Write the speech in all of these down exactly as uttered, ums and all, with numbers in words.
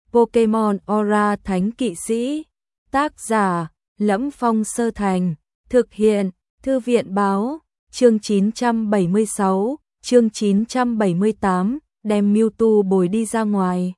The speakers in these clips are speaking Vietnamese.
Pokemon Aura Thánh Kỵ Sĩ. Tác giả: Lẫm Phong Sơ Thành. Thực hiện: Thư viện Báo. Chương chín trăm bảy mươi sáu, chương chín trăm bảy mươi tám, đem Mewtwo bồi đi ra ngoài.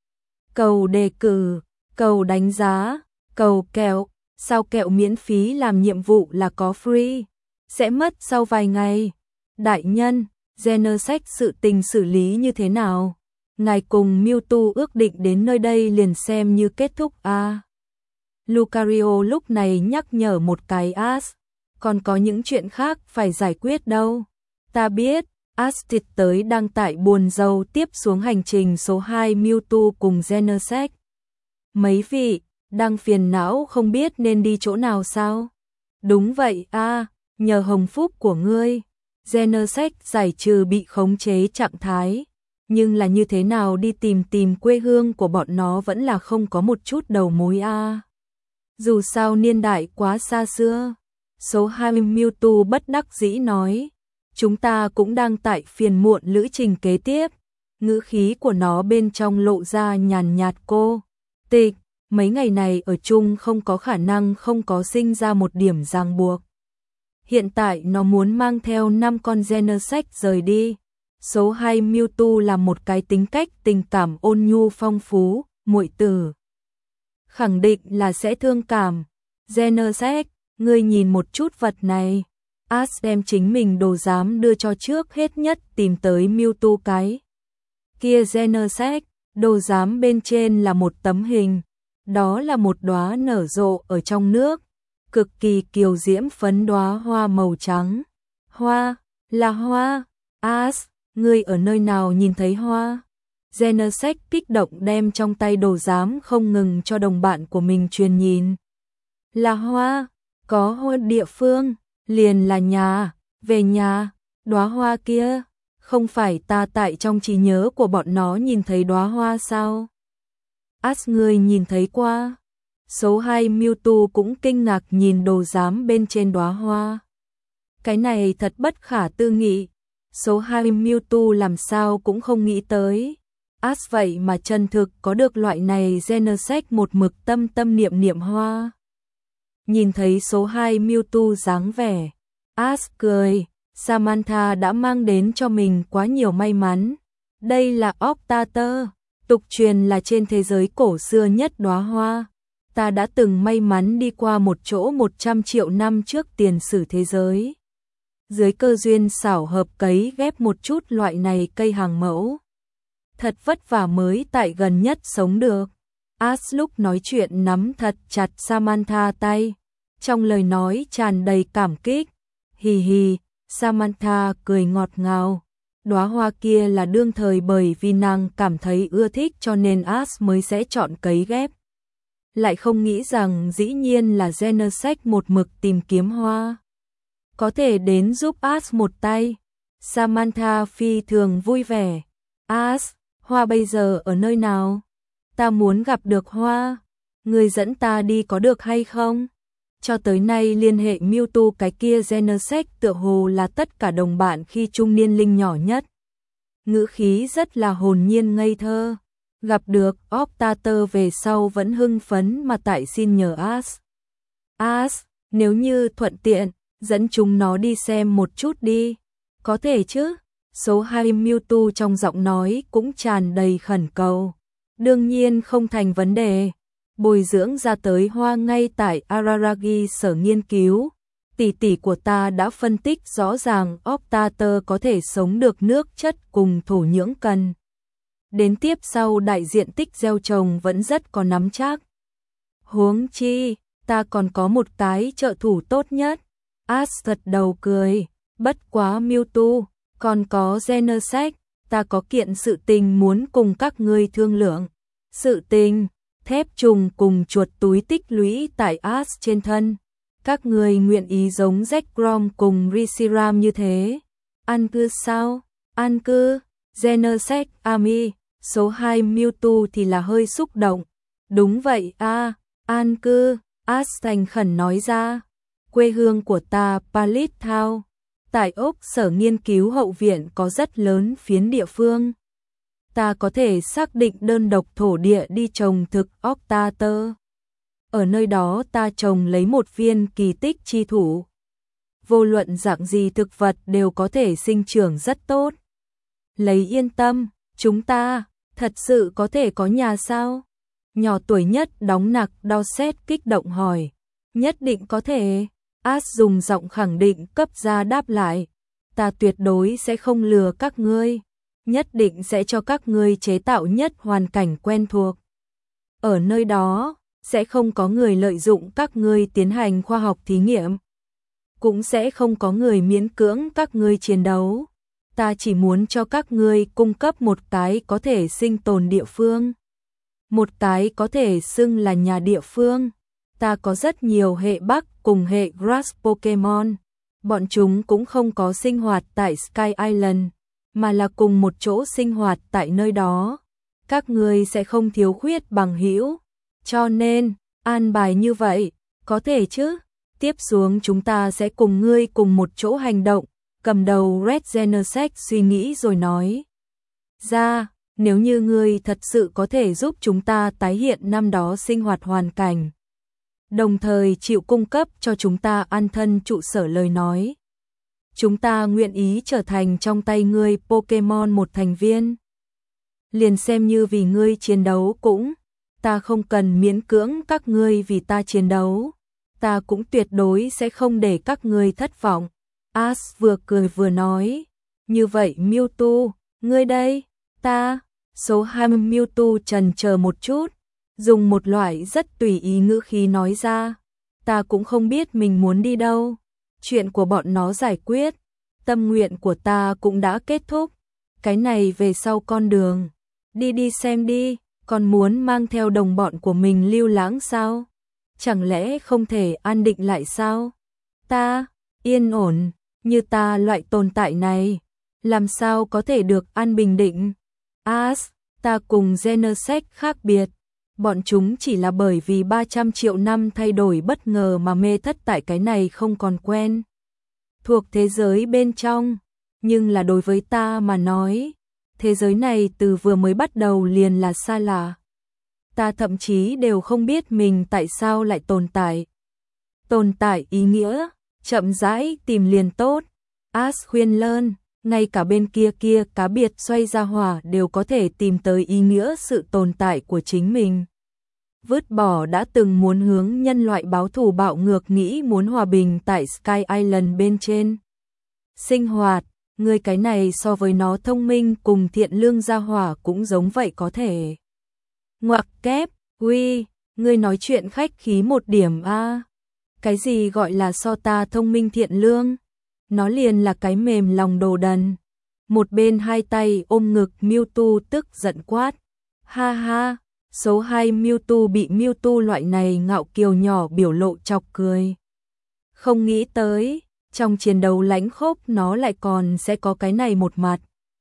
Cầu đề cử, cầu đánh giá, cầu kẹo. Sao kẹo miễn phí làm nhiệm vụ là có free? Sẽ mất sau vài ngày. Đại nhân, Genesect sự tình xử lý như thế nào? Ngài cùng Mewtwo ước định đến nơi đây liền xem như kết thúc à? Lucario lúc này nhắc nhở một cái Ash. Còn có những chuyện khác phải giải quyết đâu. Ta biết, Astit tới đang tại buồn rầu tiếp xuống hành trình số hai Mewtwo cùng Genesect. Mấy vị, đang phiền não không biết nên đi chỗ nào sao? Đúng vậy a, nhờ hồng phúc của ngươi, Genesect giải trừ bị khống chế trạng thái. Nhưng là như thế nào đi tìm tìm quê hương của bọn nó vẫn là không có một chút đầu mối a. Dù sao niên đại quá xa xưa. Số hai Mewtwo bất đắc dĩ nói. Chúng ta cũng đang tại phiền muộn lữ trình kế tiếp. Ngữ khí của nó bên trong lộ ra nhàn nhạt cô tịch. Mấy ngày này ở chung không có khả năng không có sinh ra một điểm ràng buộc. Hiện tại nó muốn mang theo năm con Genesect rời đi. Số hai Mewtwo là một cái tính cách tình cảm ôn nhu phong phú, muội tử. Khẳng định là sẽ thương cảm. Genesect, ngươi nhìn một chút vật này. Ash đem chính mình đồ giám đưa cho trước hết nhất tìm tới Mewtwo cái. Kia Genesect, đồ giám bên trên là một tấm hình. Đó là một đóa nở rộ ở trong nước. Cực kỳ kiều diễm phấn đóa hoa màu trắng. Hoa, là hoa. Ash, ngươi ở nơi nào nhìn thấy hoa? Genesect kích động đem trong tay đồ giám không ngừng cho đồng bạn của mình truyền nhìn. Là hoa, có hoa địa phương, liền là nhà, về nhà, đóa hoa kia, không phải ta tại trong trí nhớ của bọn nó nhìn thấy đóa hoa sao? Ash ngươi nhìn thấy qua. Số hai Mewtwo cũng kinh ngạc nhìn đồ giám bên trên đóa hoa. Cái này thật bất khả tư nghị. Số hai Mewtwo làm sao cũng không nghĩ tới. Ash vậy mà chân thực có được loại này Genesect một mực tâm tâm niệm niệm hoa. Nhìn thấy số hai Mewtwo dáng vẻ, Ash cười, Samantha đã mang đến cho mình quá nhiều may mắn. Đây là Octater, tục truyền là trên thế giới cổ xưa nhất đóa hoa. Ta đã từng may mắn đi qua một chỗ một trăm triệu năm trước tiền sử thế giới. Dưới cơ duyên xảo hợp cấy ghép một chút loại này cây hàng mẫu. Thật vất vả mới tại gần nhất sống được. Ash lúc nói chuyện nắm thật chặt Samantha tay. Trong lời nói tràn đầy cảm kích. Hì hì, Samantha cười ngọt ngào. Đóa hoa kia là đương thời bởi vì nàng cảm thấy ưa thích cho nên Ash mới sẽ chọn cấy ghép. Lại không nghĩ rằng dĩ nhiên là Genesect một mực tìm kiếm hoa. Có thể đến giúp Ash một tay. Samantha phi thường vui vẻ. Ash, hoa bây giờ ở nơi nào? Ta muốn gặp được hoa. Người dẫn ta đi có được hay không? Cho tới nay liên hệ Mewtwo cái kia Genesect tựa hồ là tất cả đồng bạn khi trung niên linh nhỏ nhất. Ngữ khí rất là hồn nhiên ngây thơ. Gặp được Octater về sau vẫn hưng phấn mà tại xin nhờ Ash. Ash, nếu như thuận tiện, dẫn chúng nó đi xem một chút đi. Có thể chứ? Số hai Mewtwo trong giọng nói cũng tràn đầy khẩn cầu. Đương nhiên không thành vấn đề. Bồi dưỡng ra tới hoa ngay tại Araragi sở nghiên cứu. Tỷ tỷ của ta đã phân tích rõ ràng Octater có thể sống được nước chất cùng thổ nhưỡng cần. Đến tiếp sau đại diện tích gieo trồng vẫn rất có nắm chắc. Huống chi, ta còn có một cái trợ thủ tốt nhất. Ash thật đầu cười, bất quá Mewtwo, còn có Genesect, ta có kiện sự tình muốn cùng các ngươi thương lượng. Sự tình, thép trùng cùng chuột túi tích lũy tại Ash trên thân. Các ngươi nguyện ý giống Zekrom cùng Reshiram như thế. An cư sao? An cư, Genesect Ami. Số hai Mewtwo thì là hơi xúc động. Đúng vậy a, an cư, Ash thành khẩn nói ra. Quê hương của ta Pallet Town. Tại ốc sở nghiên cứu hậu viện có rất lớn phiến địa phương. ta có thể xác định đơn độc thổ địa đi trồng thực Octater. Ở nơi đó ta trồng lấy một viên kỳ tích chi thủ. Vô luận dạng gì thực vật đều có thể sinh trưởng rất tốt. Lấy yên tâm, chúng ta thật sự có thể có nhà sao? Nhỏ tuổi nhất đóng nặc Dorset kích động hỏi. Nhất định có thể. As dùng giọng khẳng định cấp ra đáp lại. Ta tuyệt đối sẽ không lừa các ngươi. Nhất định sẽ cho các ngươi chế tạo nhất hoàn cảnh quen thuộc. Ở nơi đó, sẽ không có người lợi dụng các ngươi tiến hành khoa học thí nghiệm. Cũng sẽ không có người miễn cưỡng các ngươi chiến đấu. Ta chỉ muốn cho các ngươi cung cấp một cái có thể sinh tồn địa phương. Một cái có thể xưng là nhà địa phương. Ta có rất nhiều hệ Bắc cùng hệ Grass Pokemon. Bọn chúng cũng không có sinh hoạt tại Sky Island, mà là cùng một chỗ sinh hoạt tại nơi đó. Các ngươi sẽ không thiếu khuyết bằng hữu. Cho nên, an bài như vậy, có thể chứ? Tiếp xuống chúng ta sẽ cùng ngươi cùng một chỗ hành động. Cầm đầu Red Genesect suy nghĩ rồi nói. Ra, nếu như ngươi thật sự có thể giúp chúng ta tái hiện năm đó sinh hoạt hoàn cảnh, đồng thời chịu cung cấp cho chúng ta an thân trụ sở lời nói, chúng ta nguyện ý trở thành trong tay ngươi Pokemon một thành viên. Liền xem như vì ngươi chiến đấu cũng, ta không cần miễn cưỡng các ngươi vì ta chiến đấu, ta cũng tuyệt đối sẽ không để các ngươi thất vọng. Ash vừa cười vừa nói, như vậy Mewtwo, ngươi đây, ta, số hai mươi Mewtwo chần chờ một chút, dùng một loại rất tùy ý ngữ khí nói ra, ta cũng không biết mình muốn đi đâu, chuyện của bọn nó giải quyết, tâm nguyện của ta cũng đã kết thúc, cái này về sau con đường, đi đi xem đi, còn muốn mang theo đồng bọn của mình lưu lãng sao? Chẳng lẽ không thể an định lại sao? Ta, yên ổn, như ta loại tồn tại này, làm sao có thể được an bình định? As, ta cùng Genesect khác biệt, bọn chúng chỉ là bởi vì ba trăm triệu năm thay đổi bất ngờ mà mê thất tại cái này không còn quen. Thuộc thế giới bên trong, nhưng là đối với ta mà nói, thế giới này từ vừa mới bắt đầu liền là xa lạ. Ta thậm chí đều không biết mình tại sao lại tồn tại. Tồn tại ý nghĩa, chậm rãi tìm liền tốt. As khuyên lơn, ngay cả bên kia kia cá biệt xoay ra hỏa đều có thể tìm tới ý nghĩa sự tồn tại của chính mình. Vứt bỏ đã từng muốn hướng nhân loại báo thù bạo ngược nghĩ muốn hòa bình tại Sky Island bên trên. Sinh hoạt, người cái này so với nó thông minh cùng thiện lương gia hỏa cũng giống vậy có thể. Ngoặc kép, uy, ngươi nói chuyện khách khí một điểm a. À. Cái gì gọi là so ta thông minh thiện lương? Nó liền là cái mềm lòng đồ đần. Một bên hai tay ôm ngực Mewtwo tức giận quát. Ha ha, số hai Mewtwo bị Mewtwo loại này ngạo kiều nhỏ biểu lộ chọc cười. Không nghĩ tới, trong chiến đấu lãnh khốc nó lại còn sẽ có cái này một mặt.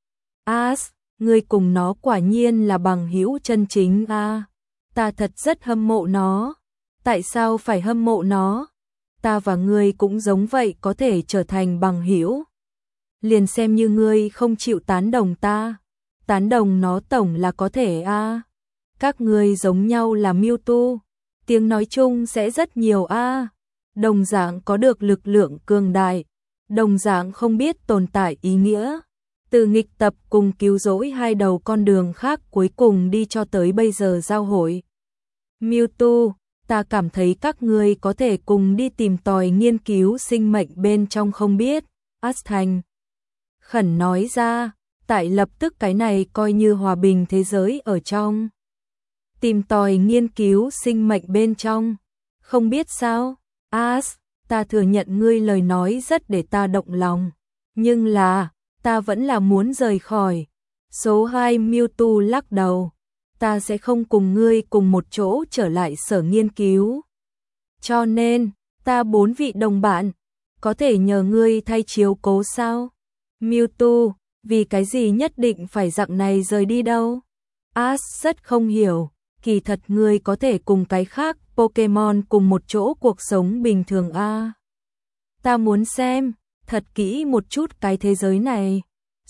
As, ngươi cùng nó quả nhiên là bằng hữu chân chính a. À. Ta thật rất hâm mộ nó. Tại sao phải hâm mộ nó? Ta và ngươi cũng giống vậy có thể trở thành bằng hữu. Liền xem như ngươi không chịu tán đồng ta, tán đồng nó tổng là có thể a. À. Các ngươi giống nhau là Mewtwo, tiếng nói chung sẽ rất nhiều a. À. Đồng dạng có được lực lượng cường đại, đồng dạng không biết tồn tại ý nghĩa. Từ nghịch tập cùng cứu rỗi hai đầu con đường khác cuối cùng đi cho tới bây giờ giao hội. Mewtwo, ta cảm thấy các ngươi có thể cùng đi tìm tòi nghiên cứu sinh mệnh bên trong không biết. As thành khẩn nói ra, tại lập tức cái này coi như hòa bình thế giới ở trong. Tìm tòi nghiên cứu sinh mệnh bên trong, không biết sao? As, ta thừa nhận ngươi lời nói rất để ta động lòng, nhưng là, ta vẫn là muốn rời khỏi. Số hai Mewtwo lắc đầu. Ta sẽ không cùng ngươi cùng một chỗ trở lại sở nghiên cứu. Cho nên, ta bốn vị đồng bạn, có thể nhờ ngươi thay chiếu cố sao? Mewtwo, vì cái gì nhất định phải dạng này rời đi đâu? As rất không hiểu, kỳ thật ngươi có thể cùng cái khác Pokemon cùng một chỗ cuộc sống bình thường a. À. Ta muốn xem, thật kỹ một chút cái thế giới này.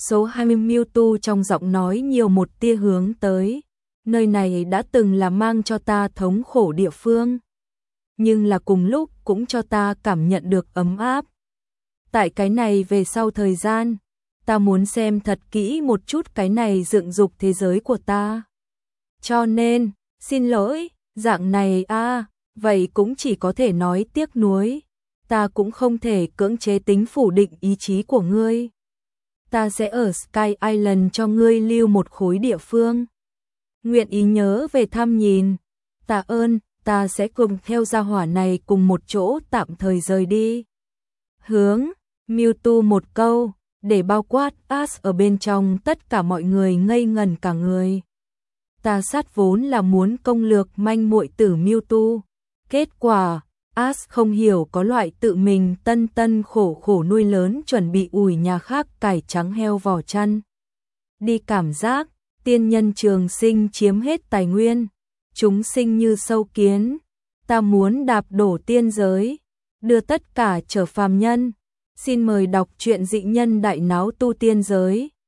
Số hai mươi Mewtwo trong giọng nói nhiều một tia hướng tới. Nơi này đã từng là mang cho ta thống khổ địa phương, nhưng là cùng lúc cũng cho ta cảm nhận được ấm áp. Tại cái này về sau thời gian, ta muốn xem thật kỹ một chút cái này dựng dục thế giới của ta. Cho nên, xin lỗi, dạng này a, à, vậy cũng chỉ có thể nói tiếc nuối. Ta cũng không thể cưỡng chế tính phủ định ý chí của ngươi. Ta sẽ ở Sky Island cho ngươi lưu một khối địa phương. Nguyện ý nhớ về thăm nhìn. Tạ ơn, ta sẽ cùng theo gia hỏa này cùng một chỗ tạm thời rời đi. Hướng, Mewtwo một câu, để bao quát Ash ở bên trong tất cả mọi người ngây ngần cả người. Ta sát vốn là muốn công lược manh muội tử Mewtwo. Kết quả, Ash không hiểu có loại tự mình tân tân khổ khổ nuôi lớn chuẩn bị ủi nhà khác cải trắng heo vỏ chăn. Đi cảm giác, tiên nhân trường sinh chiếm hết tài nguyên, chúng sinh như sâu kiến. Ta muốn đạp đổ tiên giới, đưa tất cả trở phàm nhân. Xin mời đọc truyện Dị Nhân Đại Náo Tu Tiên Giới.